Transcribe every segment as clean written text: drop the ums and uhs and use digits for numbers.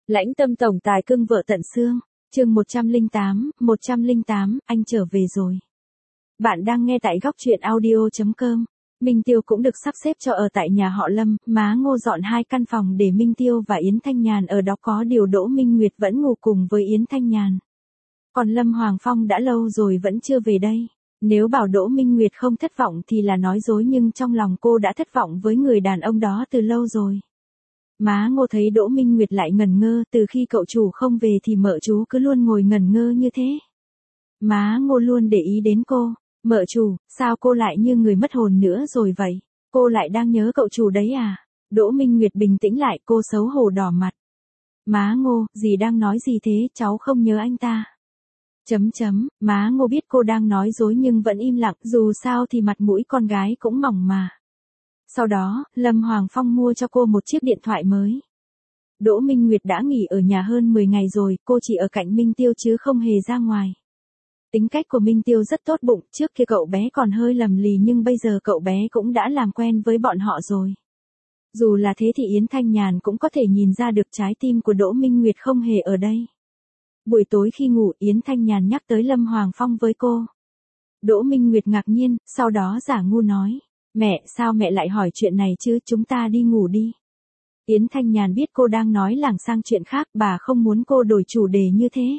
Lãnh Tâm tổng tài cưng vợ tận xương, chương 108, anh trở về rồi. Bạn đang nghe tại góc truyện audio.com. Minh Tiêu cũng được sắp xếp cho ở tại nhà họ Lâm, má Ngô dọn 2 căn phòng để Minh Tiêu và Yến Thanh Nhàn ở đó, có điều Đỗ Minh Nguyệt vẫn ngủ cùng với Yến Thanh Nhàn. Còn Lâm Hoàng Phong đã lâu rồi vẫn chưa về đây. Nếu bảo Đỗ Minh Nguyệt không thất vọng thì là nói dối, nhưng trong lòng cô đã thất vọng với người đàn ông đó từ lâu rồi. Má Ngô thấy Đỗ Minh Nguyệt lại ngẩn ngơ, từ khi cậu chủ không về thì mợ chú cứ luôn ngồi ngẩn ngơ như thế. Má Ngô luôn để ý đến cô. Mợ chủ, sao cô lại như người mất hồn nữa rồi vậy? Cô lại đang nhớ cậu chủ đấy à? Đỗ Minh Nguyệt bình tĩnh lại, cô xấu hổ đỏ mặt. Má Ngô, dì đang nói gì thế, cháu không nhớ anh ta. Má Ngô biết cô đang nói dối nhưng vẫn im lặng, dù sao thì mặt mũi con gái cũng mỏng mà. Sau đó, Lâm Hoàng Phong mua cho cô một chiếc điện thoại mới. Đỗ Minh Nguyệt đã nghỉ ở nhà hơn 10 ngày rồi, cô chỉ ở cạnh Minh Tiêu chứ không hề ra ngoài. Tính cách của Minh Tiêu rất tốt bụng, trước kia cậu bé còn hơi lầm lì nhưng bây giờ cậu bé cũng đã làm quen với bọn họ rồi. Dù là thế thì Yến Thanh Nhàn cũng có thể nhìn ra được trái tim của Đỗ Minh Nguyệt không hề ở đây. Buổi tối khi ngủ, Yến Thanh Nhàn nhắc tới Lâm Hoàng Phong với cô. Đỗ Minh Nguyệt ngạc nhiên, sau đó giả ngu nói. Mẹ, sao mẹ lại hỏi chuyện này chứ, chúng ta đi ngủ đi. Yến Thanh Nhàn biết cô đang nói lảng sang chuyện khác, bà không muốn cô đổi chủ đề như thế.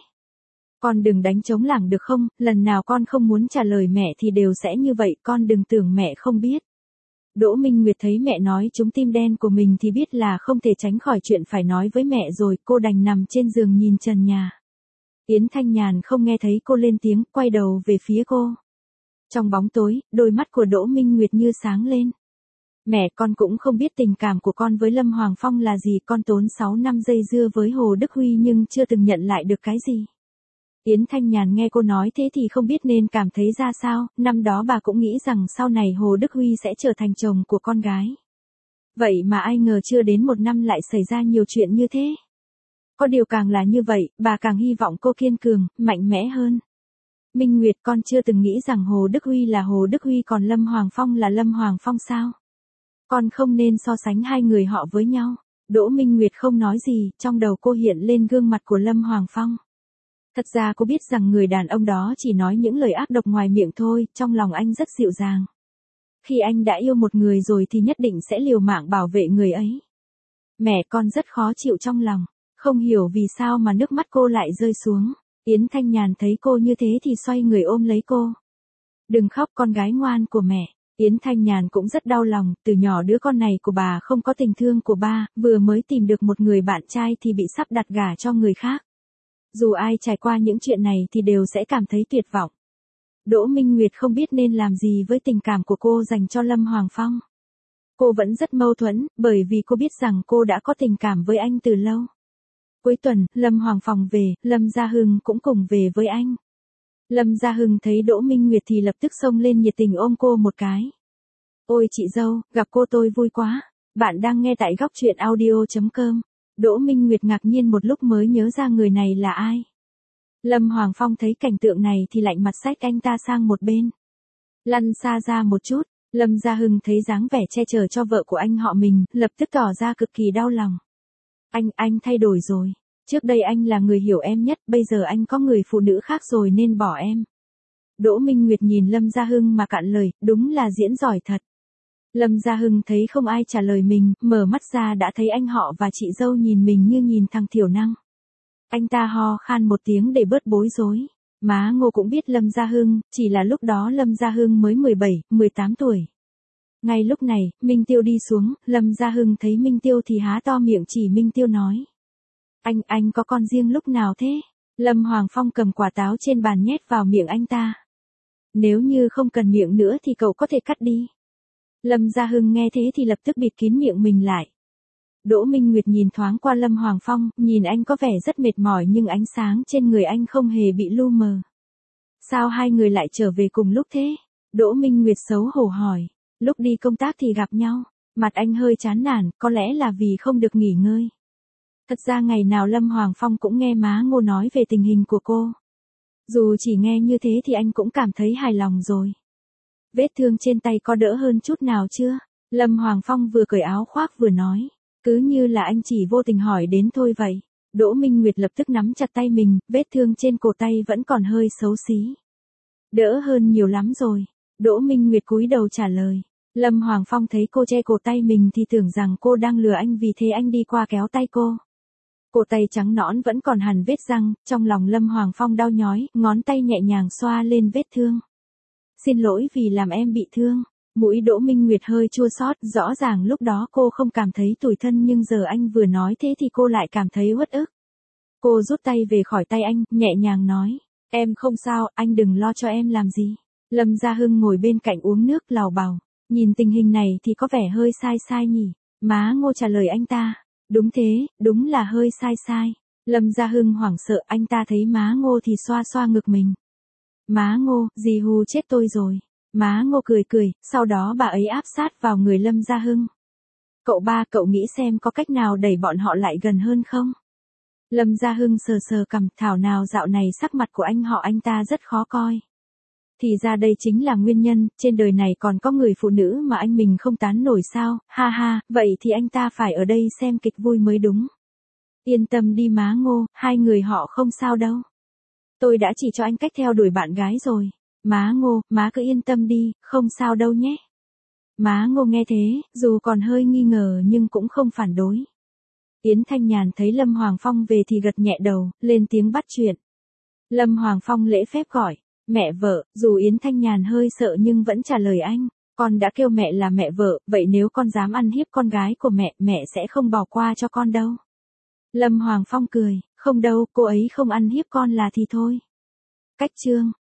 Con đừng đánh trống lảng được không, lần nào con không muốn trả lời mẹ thì đều sẽ như vậy, con đừng tưởng mẹ không biết. Đỗ Minh Nguyệt thấy mẹ nói trúng tim đen của mình thì biết là không thể tránh khỏi chuyện phải nói với mẹ rồi, cô đành nằm trên giường nhìn trần nhà. Yến Thanh Nhàn không nghe thấy cô lên tiếng, quay đầu về phía cô. Trong bóng tối, đôi mắt của Đỗ Minh Nguyệt như sáng lên. Mẹ, con cũng không biết tình cảm của con với Lâm Hoàng Phong là gì, con tốn 6 năm dây dưa với Hồ Đức Huy nhưng chưa từng nhận lại được cái gì. Yến Thanh Nhàn nghe cô nói thế thì không biết nên cảm thấy ra sao, năm đó bà cũng nghĩ rằng sau này Hồ Đức Huy sẽ trở thành chồng của con gái. Vậy mà ai ngờ chưa đến 1 năm lại xảy ra nhiều chuyện như thế. Có điều càng là như vậy, bà càng hy vọng cô kiên cường, mạnh mẽ hơn. Minh Nguyệt, con chưa từng nghĩ rằng Hồ Đức Huy là Hồ Đức Huy còn Lâm Hoàng Phong là Lâm Hoàng Phong sao? Con không nên so sánh hai người họ với nhau. Đỗ Minh Nguyệt không nói gì, trong đầu cô hiện lên gương mặt của Lâm Hoàng Phong. Thật ra cô biết rằng người đàn ông đó chỉ nói những lời ác độc ngoài miệng thôi, trong lòng anh rất dịu dàng. Khi anh đã yêu một người rồi thì nhất định sẽ liều mạng bảo vệ người ấy. Mẹ, con rất khó chịu trong lòng, không hiểu vì sao mà nước mắt cô lại rơi xuống. Yến Thanh Nhàn thấy cô như thế thì xoay người ôm lấy cô. Đừng khóc con gái ngoan của mẹ. Yến Thanh Nhàn cũng rất đau lòng, từ nhỏ đứa con này của bà không có tình thương của ba, vừa mới tìm được một người bạn trai thì bị sắp đặt gả cho người khác. Dù ai trải qua những chuyện này thì đều sẽ cảm thấy tuyệt vọng. Đỗ Minh Nguyệt không biết nên làm gì với tình cảm của cô dành cho Lâm Hoàng Phong. Cô vẫn rất mâu thuẫn, bởi vì cô biết rằng cô đã có tình cảm với anh từ lâu. Cuối tuần, Lâm Hoàng Phong về, Lâm Gia Hưng cũng cùng về với anh. Lâm Gia Hưng thấy Đỗ Minh Nguyệt thì lập tức xông lên nhiệt tình ôm cô một cái. Ôi chị dâu, gặp cô tôi vui quá. Bạn đang nghe tại góc truyện audio.com. Đỗ Minh Nguyệt ngạc nhiên một lúc mới nhớ ra người này là ai. Lâm Hoàng Phong thấy cảnh tượng này thì lạnh mặt xách anh ta sang một bên. Lăn xa ra một chút, Lâm Gia Hưng thấy dáng vẻ che chở cho vợ của anh họ mình, lập tức tỏ ra cực kỳ đau lòng. Anh thay đổi rồi. Trước đây anh là người hiểu em nhất, bây giờ anh có người phụ nữ khác rồi nên bỏ em. Đỗ Minh Nguyệt nhìn Lâm Gia Hưng mà cạn lời, đúng là diễn giỏi thật. Lâm Gia Hưng thấy không ai trả lời mình, mở mắt ra đã thấy anh họ và chị dâu nhìn mình như nhìn thằng thiểu năng. Anh ta ho khan một tiếng để bớt bối rối. Má Ngô cũng biết Lâm Gia Hưng, chỉ là lúc đó Lâm Gia Hưng mới 17, 18 tuổi. Ngay lúc này, Minh Tiêu đi xuống, Lâm Gia Hưng thấy Minh Tiêu thì há to miệng chỉ Minh Tiêu nói. Anh có con riêng lúc nào thế? Lâm Hoàng Phong cầm quả táo trên bàn nhét vào miệng anh ta. Nếu như không cần miệng nữa thì cậu có thể cắt đi. Lâm Gia Hưng nghe thế thì lập tức bịt kín miệng mình lại. Đỗ Minh Nguyệt nhìn thoáng qua Lâm Hoàng Phong, nhìn anh có vẻ rất mệt mỏi nhưng ánh sáng trên người anh không hề bị lu mờ. Sao hai người lại trở về cùng lúc thế? Đỗ Minh Nguyệt xấu hổ hỏi. Lúc đi công tác thì gặp nhau, mặt anh hơi chán nản, có lẽ là vì không được nghỉ ngơi. Thật ra ngày nào Lâm Hoàng Phong cũng nghe má Ngô nói về tình hình của cô. Dù chỉ nghe như thế thì anh cũng cảm thấy hài lòng rồi. Vết thương trên tay có đỡ hơn chút nào chưa? Lâm Hoàng Phong vừa cởi áo khoác vừa nói. Cứ như là anh chỉ vô tình hỏi đến thôi vậy. Đỗ Minh Nguyệt lập tức nắm chặt tay mình, vết thương trên cổ tay vẫn còn hơi xấu xí. Đỡ hơn nhiều lắm rồi. Đỗ Minh Nguyệt cúi đầu trả lời. Lâm Hoàng Phong thấy cô che cổ tay mình thì tưởng rằng cô đang lừa anh, vì thế anh đi qua kéo tay cô. Cổ tay trắng nõn vẫn còn hằn vết răng, trong lòng Lâm Hoàng Phong đau nhói, ngón tay nhẹ nhàng xoa lên vết thương. Xin lỗi vì làm em bị thương. Mũi Đỗ Minh Nguyệt hơi chua xót, rõ ràng lúc đó cô không cảm thấy tủi thân nhưng giờ anh vừa nói thế thì cô lại cảm thấy uất ức. Cô rút tay về khỏi tay anh, nhẹ nhàng nói. Em không sao, anh đừng lo cho em làm gì. Lâm Gia Hưng ngồi bên cạnh uống nước lào bào. Nhìn tình hình này thì có vẻ hơi sai sai nhỉ. Má Ngô trả lời anh ta. Đúng thế, đúng là hơi sai sai. Lâm Gia Hưng hoảng sợ, anh ta thấy má Ngô thì xoa xoa ngực mình. Má Ngô, dì hù chết tôi rồi. Má Ngô cười cười, sau đó bà ấy áp sát vào người Lâm Gia Hưng. Cậu ba, cậu nghĩ xem có cách nào đẩy bọn họ lại gần hơn không? Lâm Gia Hưng sờ sờ cằm, thảo nào dạo này sắc mặt của anh ta rất khó coi. Thì ra đây chính là nguyên nhân, trên đời này còn có người phụ nữ mà anh mình không tán nổi sao, ha ha, vậy thì anh ta phải ở đây xem kịch vui mới đúng. Yên tâm đi má Ngô, hai người họ không sao đâu. Tôi đã chỉ cho anh cách theo đuổi bạn gái rồi. Má Ngô, má cứ yên tâm đi, không sao đâu nhé. Má Ngô nghe thế, dù còn hơi nghi ngờ nhưng cũng không phản đối. Yến Thanh Nhàn thấy Lâm Hoàng Phong về thì gật nhẹ đầu, lên tiếng bắt chuyện. Lâm Hoàng Phong lễ phép gọi, mẹ vợ, dù Yến Thanh Nhàn hơi sợ nhưng vẫn trả lời anh, con đã kêu mẹ là mẹ vợ, vậy nếu con dám ăn hiếp con gái của mẹ, mẹ sẽ không bỏ qua cho con đâu. Lâm Hoàng Phong cười, không đâu, cô ấy không ăn hiếp con là thì thôi. Cách chương